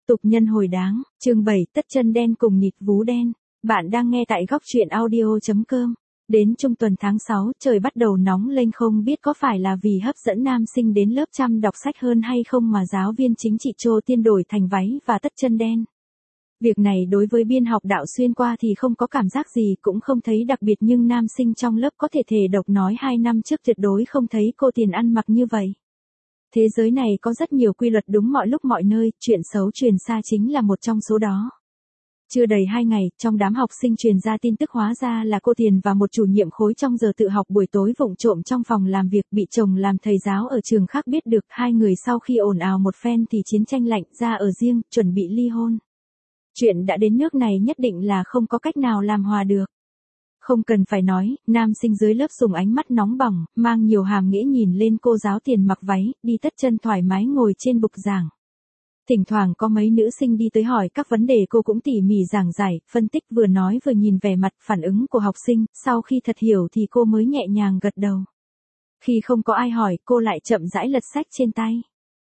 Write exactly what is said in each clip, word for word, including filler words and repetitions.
Tục nhân hồi đáng, chương bảy, tất chân đen cùng nịt vú đen. Bạn đang nghe tại góc truyện audio chấm com. Đến trung tuần tháng sáu, trời bắt đầu nóng lên, không biết có phải là vì hấp dẫn nam sinh đến lớp chăm đọc sách hơn hay không mà giáo viên chính trị Trô Tiên đổi thành váy và tất chân đen. Việc này đối với biên học đạo xuyên qua thì không có cảm giác gì, cũng không thấy đặc biệt, nhưng nam sinh trong lớp có thể thề độc nói hai năm trước tuyệt đối không thấy cô Tiền ăn mặc như vậy. Thế giới này có rất nhiều quy luật đúng mọi lúc mọi nơi, chuyện xấu truyền xa chính là một trong số đó. Chưa đầy hai ngày, trong đám học sinh truyền ra tin tức hóa ra là cô Tiền và một chủ nhiệm khối trong giờ tự học buổi tối vụng trộm trong phòng làm việc bị chồng làm thầy giáo ở trường khác biết được. Hai người sau khi ồn ào một phen thì chiến tranh lạnh ra ở riêng, chuẩn bị ly hôn. Chuyện đã đến nước này nhất định là không có cách nào làm hòa được. Không cần phải nói, nam sinh dưới lớp dùng ánh mắt nóng bỏng, mang nhiều hàm nghĩa nhìn lên cô giáo Tiền mặc váy, đi tất chân thoải mái ngồi trên bục giảng. Thỉnh thoảng có mấy nữ sinh đi tới hỏi các vấn đề, cô cũng tỉ mỉ giảng giải, phân tích, vừa nói vừa nhìn vẻ mặt, phản ứng của học sinh, sau khi thật hiểu thì cô mới nhẹ nhàng gật đầu. Khi không có ai hỏi, cô lại chậm rãi lật sách trên tay.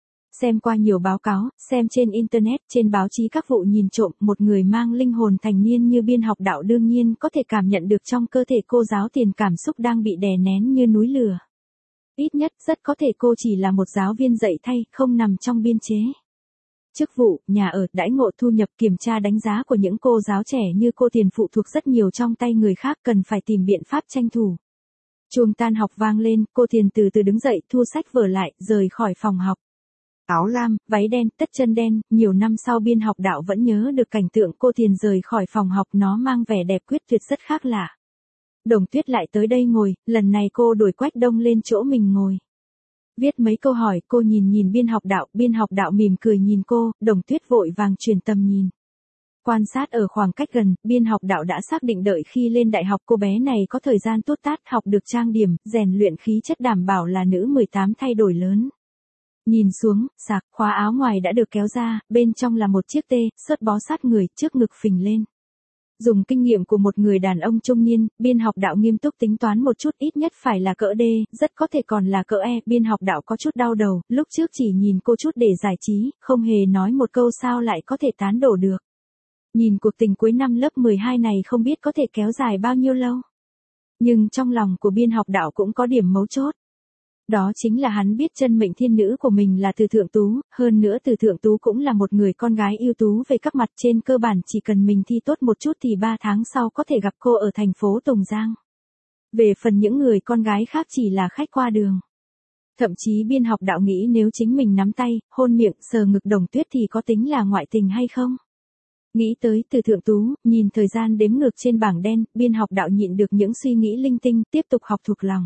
Xem qua nhiều báo cáo, xem trên internet, trên báo chí các vụ nhìn trộm, một người mang linh hồn thành niên như biên học đạo đương nhiên có thể cảm nhận được trong cơ thể cô giáo Tiền cảm xúc đang bị đè nén như núi lửa. Ít nhất, rất có thể cô chỉ là một giáo viên dạy thay, không nằm trong biên chế. Chức vụ, nhà ở, đãi ngộ, thu nhập, kiểm tra đánh giá của những cô giáo trẻ như cô Tiền phụ thuộc rất nhiều trong tay người khác, cần phải tìm biện pháp tranh thủ. Chuông tan học vang lên, cô Tiền từ từ đứng dậy, thu sách vở lại, rời khỏi phòng học. Áo lam, váy đen, tất chân đen, nhiều năm sau biên học đạo vẫn nhớ được cảnh tượng cô Tiền rời khỏi phòng học, nó mang vẻ đẹp quyết tuyệt rất khác lạ. Đồng Tuyết lại tới đây ngồi, lần này cô đổi Quách Đông lên chỗ mình ngồi. Viết mấy câu hỏi, cô nhìn nhìn biên học đạo, biên học đạo mỉm cười nhìn cô, Đồng Tuyết vội vàng chuyển tầm nhìn. Quan sát ở khoảng cách gần, biên học đạo đã xác định đợi khi lên đại học cô bé này có thời gian tốt tát, học được trang điểm, rèn luyện khí chất, đảm bảo là nữ mười tám thay đổi lớn. Nhìn xuống, sạc, khóa áo ngoài đã được kéo ra, bên trong là một chiếc tê, sớt bó sát người, trước ngực phình lên. Dùng kinh nghiệm của một người đàn ông trung niên, biên học đạo nghiêm túc tính toán một chút, ít nhất phải là cỡ D, rất có thể còn là cỡ E. Biên học đạo có chút đau đầu, lúc trước chỉ nhìn cô chút để giải trí, không hề nói một câu sao lại có thể tán đổ được. Nhìn cuộc tình cuối năm lớp mười hai này không biết có thể kéo dài bao nhiêu lâu. Nhưng trong lòng của biên học đạo cũng có điểm mấu chốt. Đó chính là hắn biết chân mệnh thiên nữ của mình là Từ Thượng Tú, hơn nữa Từ Thượng Tú cũng là một người con gái ưu tú về các mặt, trên cơ bản chỉ cần mình thi tốt một chút thì ba tháng sau có thể gặp cô ở thành phố Tùng Giang. Về phần những người con gái khác chỉ là khách qua đường. Thậm chí biên học đạo nghĩ nếu chính mình nắm tay, hôn miệng, sờ ngực Đồng Tuyết thì có tính là ngoại tình hay không? Nghĩ tới Từ Thượng Tú, nhìn thời gian đếm ngược trên bảng đen, biên học đạo nhịn được những suy nghĩ linh tinh, tiếp tục học thuộc lòng.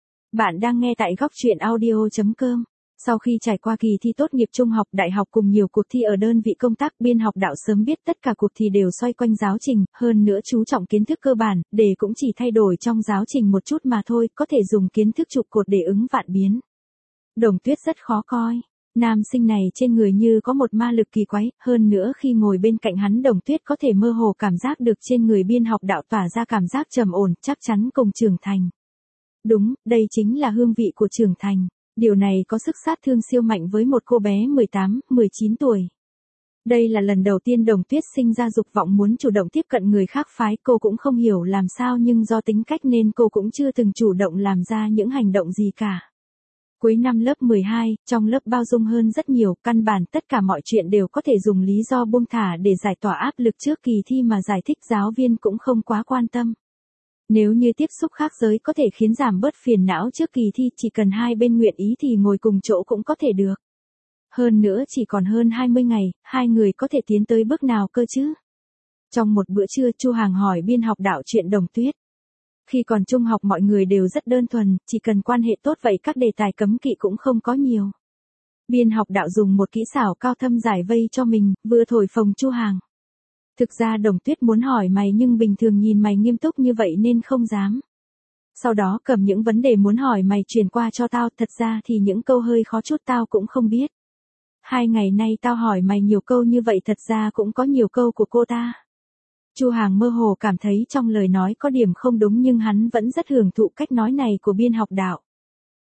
Bạn đang nghe tại góc truyện audio chấm com. Sau khi trải qua kỳ thi tốt nghiệp trung học, đại học cùng nhiều cuộc thi ở đơn vị công tác, biên học đạo sớm biết tất cả cuộc thi đều xoay quanh giáo trình, hơn nữa chú trọng kiến thức cơ bản, đề cũng chỉ thay đổi trong giáo trình một chút mà thôi, có thể dùng kiến thức trụ cột để ứng vạn biến. Đồng Tuyết rất khó coi. Nam sinh này trên người như có một ma lực kỳ quái, hơn nữa khi ngồi bên cạnh hắn Đồng Tuyết có thể mơ hồ cảm giác được trên người biên học đạo tỏa ra cảm giác trầm ổn, chắc chắn cùng trưởng thành. Đúng, đây chính là hương vị của trưởng thành. Điều này có sức sát thương siêu mạnh với một cô bé mười tám, mười chín tuổi. Đây là lần đầu tiên Đồng Tuyết sinh ra dục vọng muốn chủ động tiếp cận người khác phái, cô cũng không hiểu làm sao nhưng do tính cách nên cô cũng chưa từng chủ động làm ra những hành động gì cả. Cuối năm lớp mười hai, trong lớp bao dung hơn rất nhiều, căn bản tất cả mọi chuyện đều có thể dùng lý do buông thả để giải tỏa áp lực trước kỳ thi mà giải thích, giáo viên cũng không quá quan tâm. Nếu như tiếp xúc khác giới có thể khiến giảm bớt phiền não trước kỳ thi, chỉ cần hai bên nguyện ý thì ngồi cùng chỗ cũng có thể được. Hơn nữa chỉ còn hơn hai mươi ngày, hai người có thể tiến tới bước nào cơ chứ? Trong một bữa trưa, Chu Hàng hỏi biên học đạo chuyện Đồng Tuyết. Khi còn trung học mọi người đều rất đơn thuần, chỉ cần quan hệ tốt vậy các đề tài cấm kỵ cũng không có nhiều. Biên học đạo dùng một kỹ xảo cao thâm giải vây cho mình, vừa thổi phồng Chu Hàng. Thực ra Đồng Tuyết muốn hỏi mày nhưng bình thường nhìn mày nghiêm túc như vậy nên không dám. Sau đó cầm những vấn đề muốn hỏi mày truyền qua cho tao, thật ra thì những câu hơi khó chút tao cũng không biết. Hai ngày nay tao hỏi mày nhiều câu như vậy, thật ra cũng có nhiều câu của cô ta. Chu Hàng mơ hồ cảm thấy trong lời nói có điểm không đúng nhưng hắn vẫn rất hưởng thụ cách nói này của biên học đạo.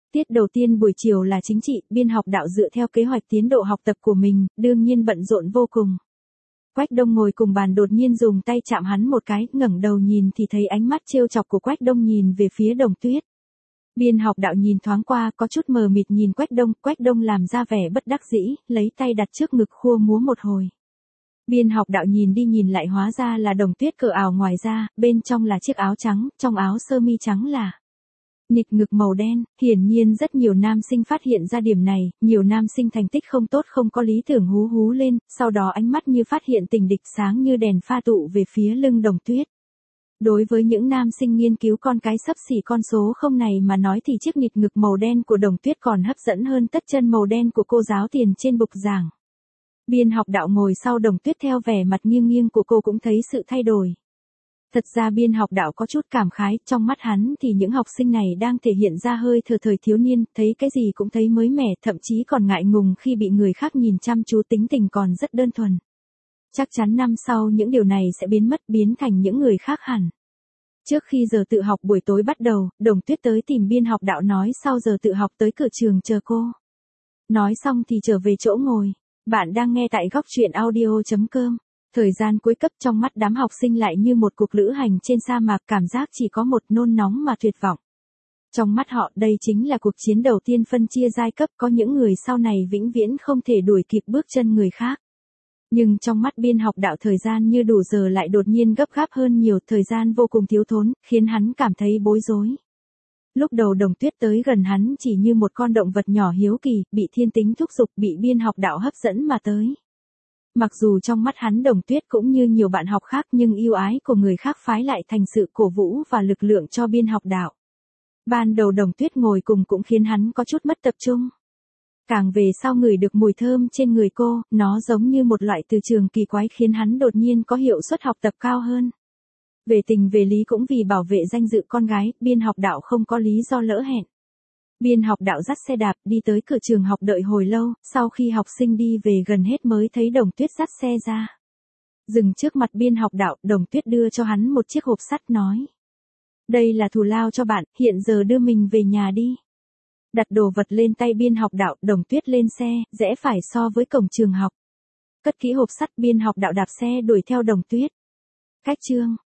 Tiết đầu tiên buổi chiều là chính trị, biên học đạo dựa theo kế hoạch tiến độ học tập của mình, đương nhiên bận rộn vô cùng. Quách Đông ngồi cùng bàn đột nhiên dùng tay chạm hắn một cái, ngẩng đầu nhìn thì thấy ánh mắt trêu chọc của Quách Đông nhìn về phía Đồng Tuyết. Biên học đạo nhìn thoáng qua, có chút mờ mịt nhìn Quách Đông, Quách Đông làm ra vẻ bất đắc dĩ, lấy tay đặt trước ngực khua múa một hồi. Biên học đạo nhìn đi nhìn lại hóa ra là Đồng Tuyết cởi áo ngoài ra, bên trong là chiếc áo trắng, trong áo sơ mi trắng là nịt ngực màu đen. Hiển nhiên rất nhiều nam sinh phát hiện ra điểm này, nhiều nam sinh thành tích không tốt không có lý tưởng hú hú lên, sau đó ánh mắt như phát hiện tình địch sáng như đèn pha tụ về phía lưng Đồng Tuyết. Đối với những nam sinh nghiên cứu con cái xấp xỉ con số không này mà nói thì chiếc nịt ngực màu đen của Đồng Tuyết còn hấp dẫn hơn tất chân màu đen của cô giáo tiền trên bục giảng. Biên học đạo ngồi sau Đồng Tuyết theo vẻ mặt nghiêng nghiêng của cô cũng thấy sự thay đổi. Thật ra biên học đạo có chút cảm khái, trong mắt hắn thì những học sinh này đang thể hiện ra hơi thờ thời thiếu niên, thấy cái gì cũng thấy mới mẻ, thậm chí còn ngại ngùng khi bị người khác nhìn chăm chú, tính tình còn rất đơn thuần. Chắc chắn năm sau những điều này sẽ biến mất, biến thành những người khác hẳn. Trước khi giờ tự học buổi tối bắt đầu, Đồng Tuyết tới tìm biên học đạo nói sau giờ tự học tới cửa trường chờ cô. Nói xong thì trở về chỗ ngồi. Bạn đang nghe tại góc truyện audio chấm com. Thời gian cuối cấp trong mắt đám học sinh lại như một cuộc lữ hành trên sa mạc, cảm giác chỉ có một nôn nóng mà tuyệt vọng. Trong mắt họ đây chính là cuộc chiến đầu tiên phân chia giai cấp, có những người sau này vĩnh viễn không thể đuổi kịp bước chân người khác. Nhưng trong mắt biên học đạo thời gian như đủ giờ lại đột nhiên gấp gáp hơn nhiều, thời gian vô cùng thiếu thốn, khiến hắn cảm thấy bối rối. Lúc đầu Đồng Tuyết tới gần hắn chỉ như một con động vật nhỏ hiếu kỳ, bị thiên tính thúc giục, bị biên học đạo hấp dẫn mà tới. Mặc dù trong mắt hắn Đồng Tuyết cũng như nhiều bạn học khác nhưng yêu ái của người khác phái lại thành sự cổ vũ và lực lượng cho biên học đạo. Ban đầu Đồng Tuyết ngồi cùng cũng khiến hắn có chút mất tập trung. Càng về sau ngửi được mùi thơm trên người cô, nó giống như một loại từ trường kỳ quái khiến hắn đột nhiên có hiệu suất học tập cao hơn. Về tình về lý cũng vì bảo vệ danh dự con gái, biên học đạo không có lý do lỡ hẹn. Biên học đạo dắt xe đạp đi tới cửa trường học đợi hồi lâu, sau khi học sinh đi về gần hết mới thấy Đồng Tuyết dắt xe ra. Dừng trước mặt biên học đạo, Đồng Tuyết đưa cho hắn một chiếc hộp sắt nói. Đây là thù lao cho bạn, hiện giờ đưa mình về nhà đi. Đặt đồ vật lên tay biên học đạo, Đồng Tuyết lên xe, rẽ phải so với cổng trường học. Cất kỹ hộp sắt, biên học đạo đạp xe đuổi theo Đồng Tuyết. Cách chương